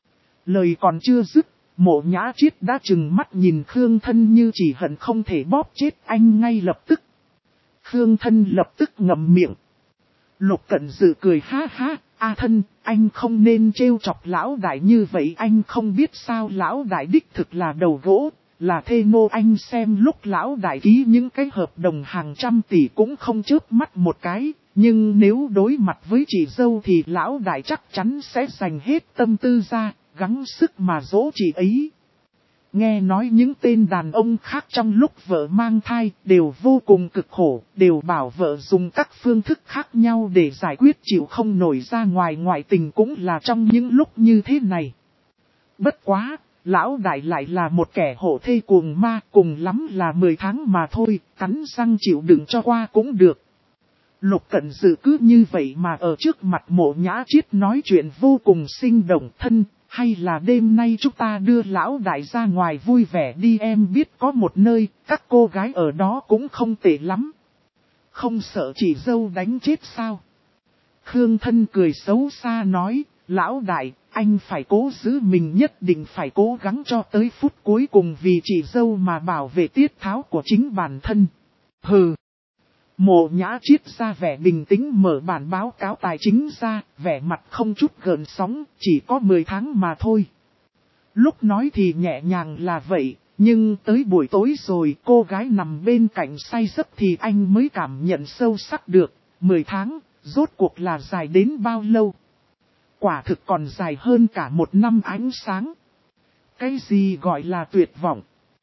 Lời còn chưa dứt, Mộ Nhã Triết đã trừng mắt nhìn Khương Thân như chỉ hận không thể bóp chết anh ngay lập tức. Khương Thân lập tức ngậm miệng. Lục Cẩn Dự cười ha ha, a Thân, anh không nên trêu chọc lão đại như vậy, anh không biết sao lão đại đích thực là đầu gỗ, là thê nô, anh xem lúc lão đại ký những cái hợp đồng hàng trăm tỷ cũng không chớp mắt một cái, nhưng nếu đối mặt với chị dâu thì lão đại chắc chắn sẽ dành hết tâm tư ra, gắng sức mà dỗ chị ấy. Nghe nói những tên đàn ông khác trong lúc vợ mang thai đều vô cùng cực khổ, đều bảo vợ dùng các phương thức khác nhau để giải quyết chịu không nổi ra ngoài, ngoại tình cũng là trong những lúc như thế này. Bất quá, lão đại lại là một kẻ hộ thê cuồng ma, cùng lắm là 10 tháng mà thôi, cắn răng chịu đựng cho qua cũng được. Lục Cẩn Dự cứ như vậy mà ở trước mặt Mộ Nhã Triết nói chuyện vô cùng sinh động. Thân, hay là đêm nay chúng ta đưa lão đại ra ngoài vui vẻ đi, em biết có một nơi, các cô gái ở đó cũng không tệ lắm. Không sợ chị dâu đánh chết sao? Khương Thân cười xấu xa nói, lão đại, anh phải cố giữ mình, nhất định phải cố gắng cho tới phút cuối cùng vì chị dâu mà bảo vệ tiết tháo của chính bản thân. Hừ. Mộ Nhã Triết ra vẻ bình tĩnh mở bản báo cáo tài chính ra, vẻ mặt không chút gợn sóng, chỉ có 10 tháng mà thôi. Lúc nói thì nhẹ nhàng là vậy, nhưng tới buổi tối rồi cô gái nằm bên cạnh say giấc thì anh mới cảm nhận sâu sắc được, 10 tháng, rốt cuộc là dài đến bao lâu. Quả thực còn dài hơn cả một năm ánh sáng. Cái gì gọi là tuyệt vọng?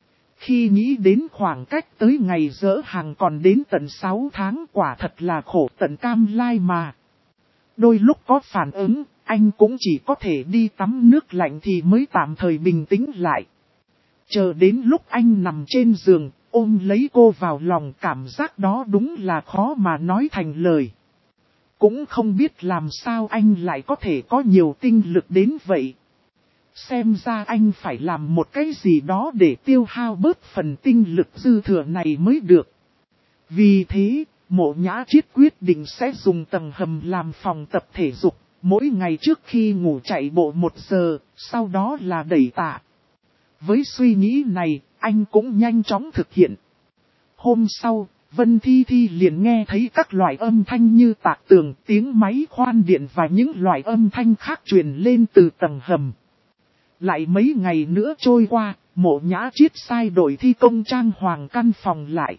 Khi nghĩ đến khoảng cách tới ngày dỡ hàng còn đến tận 6 tháng, quả thật là khổ tận cam lai mà. Đôi lúc có phản ứng, anh cũng chỉ có thể đi tắm nước lạnh thì mới tạm thời bình tĩnh lại. Chờ đến lúc anh nằm trên giường, ôm lấy cô vào lòng, cảm giác đó đúng là khó mà nói thành lời. Cũng không biết làm sao anh lại có thể có nhiều tinh lực đến vậy. Xem ra anh phải làm một cái gì đó để tiêu hao bớt phần tinh lực dư thừa này mới được. Vì thế, Mộ Nhã Triết quyết định sẽ dùng tầng hầm làm phòng tập thể dục, mỗi ngày trước khi ngủ chạy bộ 1 giờ, sau đó là đẩy tạ. Với suy nghĩ này, anh cũng nhanh chóng thực hiện. Hôm sau, Vân Thi Thi liền nghe thấy các loại âm thanh như tạc tường, tiếng máy khoan điện và những loại âm thanh khác truyền lên từ tầng hầm. Lại mấy ngày nữa trôi qua, Mộ Nhã Triết sai đội thi công trang hoàng căn phòng lại.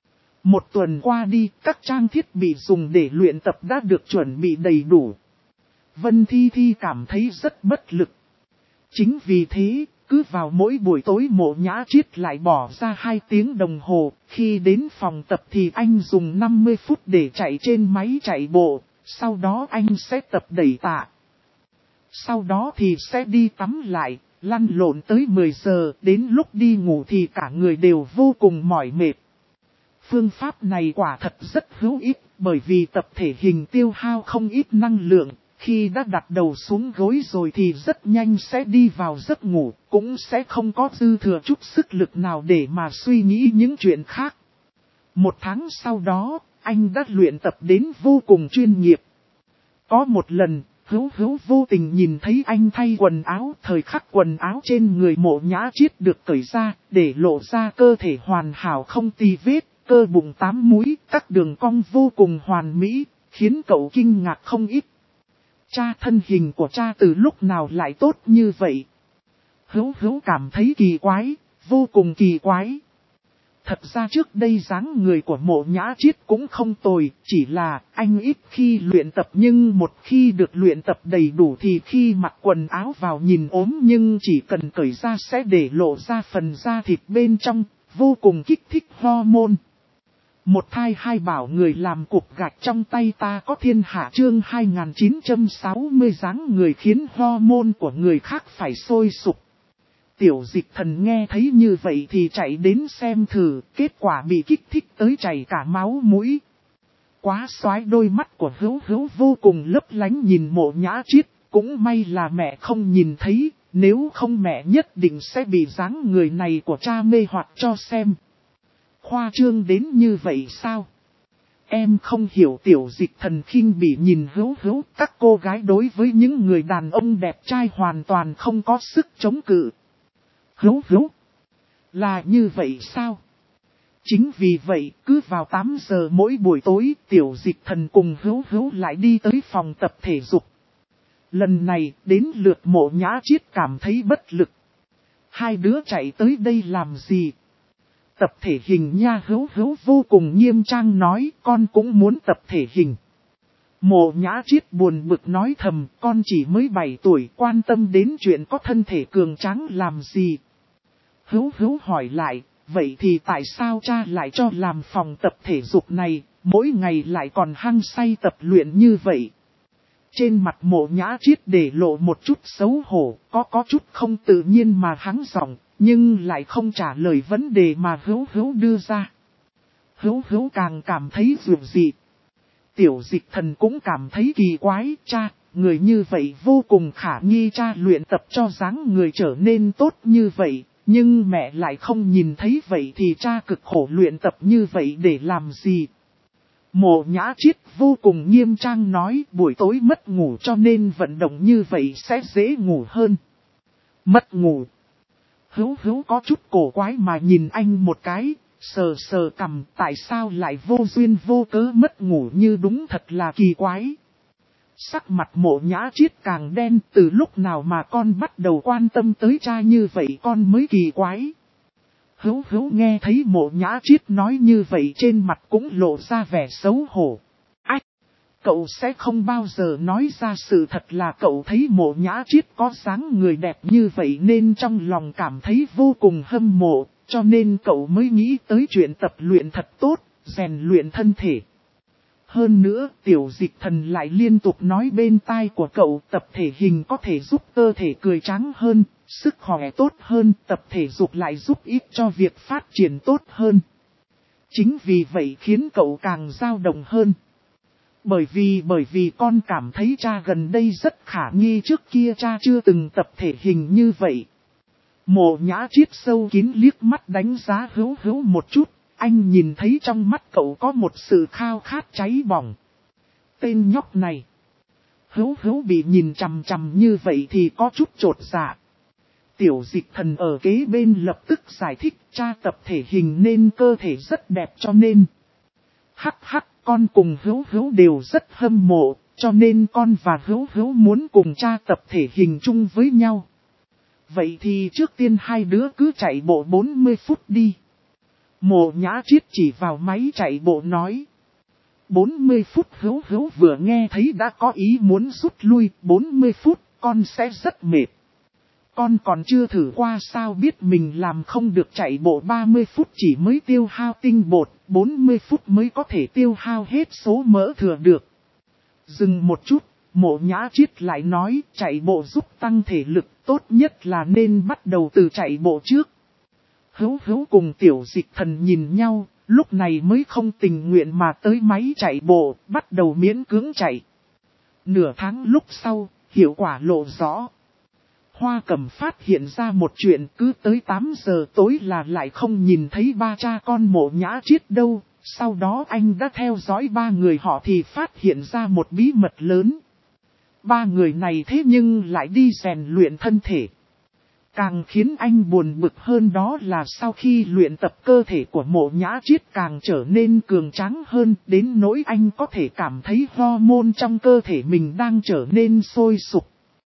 1 tuần qua đi, các trang thiết bị dùng để luyện tập đã được chuẩn bị đầy đủ. Vân Thi Thi cảm thấy rất bất lực. Chính vì thế, cứ vào mỗi buổi tối Mộ Nhã Triết lại bỏ ra 2 tiếng đồng hồ, khi đến phòng tập thì anh dùng 50 phút để chạy trên máy chạy bộ, sau đó anh sẽ tập đẩy tạ. Sau đó thì sẽ đi tắm lại, lăn lộn tới 10 giờ, đến lúc đi ngủ thì cả người đều vô cùng mỏi mệt. Phương pháp này quả thật rất hữu ích, bởi vì tập thể hình tiêu hao không ít năng lượng, khi đã đặt đầu xuống gối rồi thì rất nhanh sẽ đi vào giấc ngủ, cũng sẽ không có dư thừa chút sức lực nào để mà suy nghĩ những chuyện khác. 1 tháng sau đó, anh đã luyện tập đến vô cùng chuyên nghiệp. Có một lần, Hữu vô tình nhìn thấy anh thay quần áo, thời khắc quần áo trên người Mộ Nhã Triết được cởi ra, để lộ ra cơ thể hoàn hảo không tì vết, cơ bụng 8 múi, các đường cong vô cùng hoàn mỹ, khiến cậu kinh ngạc không ít. Cha, thân hình của cha từ lúc nào lại tốt như vậy? Hữu cảm thấy kỳ quái, vô cùng kỳ quái. Thật ra trước đây dáng người của Mộ Nhã Triết cũng không tồi, chỉ là anh ít khi luyện tập, nhưng một khi được luyện tập đầy đủ thì khi mặc quần áo vào nhìn ốm, nhưng chỉ cần cởi ra sẽ để lộ ra phần da thịt bên trong, vô cùng kích thích hormone. Một thai hai bảo người làm cục gạch trong tay ta có thiên hạ chương 2960 dáng người khiến hormone của người khác phải sôi sục. Tiểu Dịch Thần nghe thấy như vậy thì chạy đến xem thử, kết quả bị kích thích tới chảy cả máu mũi. Quá xoái, đôi mắt của Hữu Hữu vô cùng lấp lánh nhìn Mộ Nhã Triết, cũng may là mẹ không nhìn thấy, nếu không mẹ nhất định sẽ bị dáng người này của cha mê hoặc cho xem. Khoa trương đến như vậy sao? Em không hiểu. Tiểu Dịch Thần khinh bỉ nhìn Hữu Hữu, các cô gái đối với những người đàn ông đẹp trai hoàn toàn không có sức chống cự. Hữu Hữu, là như vậy sao? Chính vì vậy, cứ vào 8 giờ mỗi buổi tối, Tiểu Dịch Thần cùng Hữu Hữu lại đi tới phòng tập thể dục. Lần này, đến lượt Mộ Nhã Triết cảm thấy bất lực. Hai đứa chạy tới đây làm gì? Tập thể hình nha. Hữu Hữu vô cùng nghiêm trang nói, con cũng muốn tập thể hình. Mộ Nhã Triết buồn bực nói thầm, con chỉ mới 7 tuổi, quan tâm đến chuyện có thân thể cường tráng làm gì? Hữu Hữu hỏi lại, vậy thì tại sao cha lại cho làm phòng tập thể dục này, mỗi ngày lại còn hăng say tập luyện như vậy? Trên mặt Mộ Nhã Triết để lộ một chút xấu hổ, có chút không tự nhiên mà hắng giọng, nhưng lại không trả lời vấn đề mà Hữu Hữu đưa ra. Hữu Hữu càng cảm thấy dường dị. Tiểu Dịch Thần cũng cảm thấy kỳ quái, cha, người như vậy vô cùng khả nghi, cha luyện tập cho dáng người trở nên tốt như vậy, nhưng mẹ lại không nhìn thấy, vậy thì cha cực khổ luyện tập như vậy để làm gì? Mộ Nhã Triết vô cùng nghiêm trang nói, buổi tối mất ngủ cho nên vận động như vậy sẽ dễ ngủ hơn. Mất ngủ. Hữu Hữu có chút cổ quái mà nhìn anh một cái, sờ sờ cằm, tại sao lại vô duyên vô cớ mất ngủ, như đúng thật là kỳ quái. Sắc mặt Mộ Nhã Triết càng đen, từ lúc nào mà con bắt đầu quan tâm tới cha như vậy con mới kỳ quái. Hữu Hữu nghe thấy Mộ Nhã Triết nói như vậy trên mặt cũng lộ ra vẻ xấu hổ. Ách! Cậu sẽ không bao giờ nói ra sự thật là cậu thấy Mộ Nhã Triết có dáng người đẹp như vậy nên trong lòng cảm thấy vô cùng hâm mộ, cho nên cậu mới nghĩ tới chuyện tập luyện thật tốt, rèn luyện thân thể. Hơn nữa, Tiểu Dịch Thần lại liên tục nói bên tai của cậu, tập thể hình có thể giúp cơ thể cười trắng hơn, sức khỏe tốt hơn, tập thể dục lại giúp ích cho việc phát triển tốt hơn. Chính vì vậy khiến cậu càng dao động hơn. Bởi vì con cảm thấy cha gần đây rất khả nghi, trước kia cha chưa từng tập thể hình như vậy. Mộ Nhã Triết sâu kín liếc mắt đánh giá Hữu Hữu một chút. Anh nhìn thấy trong mắt cậu có một sự khao khát cháy bỏng. Tên nhóc này. Hữu Hữu bị nhìn chằm chằm như vậy thì có chút chột dạ. Tiểu Dịch Thần ở kế bên lập tức giải thích, cha tập thể hình nên cơ thể rất đẹp cho nên. Hắc hắc, con cùng Hữu Hữu đều rất hâm mộ, cho nên con và Hữu Hữu muốn cùng cha tập thể hình chung với nhau. Vậy thì trước tiên hai đứa cứ chạy bộ 40 phút đi. Mộ Nhã Triết chỉ vào máy chạy bộ nói. 40 phút. Hữu Hữu vừa nghe thấy đã có ý muốn rút lui. 40 phút con sẽ rất mệt. Con còn chưa thử qua sao biết mình làm không được. Chạy bộ 30 phút chỉ mới tiêu hao tinh bột, 40 phút mới có thể tiêu hao hết số mỡ thừa được. Dừng một chút, Mộ Nhã Triết lại nói chạy bộ giúp tăng thể lực, tốt nhất là nên bắt đầu từ chạy bộ trước. Hữu Hữu cùng Tiểu Dịch Thần nhìn nhau, lúc này mới không tình nguyện mà tới máy chạy bộ, bắt đầu miễn cưỡng chạy. Nửa tháng lúc sau, hiệu quả lộ rõ. Hoa Cẩm phát hiện ra một chuyện, cứ tới 8 giờ tối là lại không nhìn thấy ba cha con Mộ Nhã Triết đâu. Sau đó anh đã theo dõi ba người họ thì phát hiện ra một bí mật lớn. Ba người này thế nhưng lại đi rèn luyện thân thể. Càng khiến anh buồn bực hơn đó là sau khi luyện tập cơ thể của Mộ Nhã Triết càng trở nên cường tráng hơn, đến nỗi anh có thể cảm thấy hormone trong cơ thể mình đang trở nên sôi sục.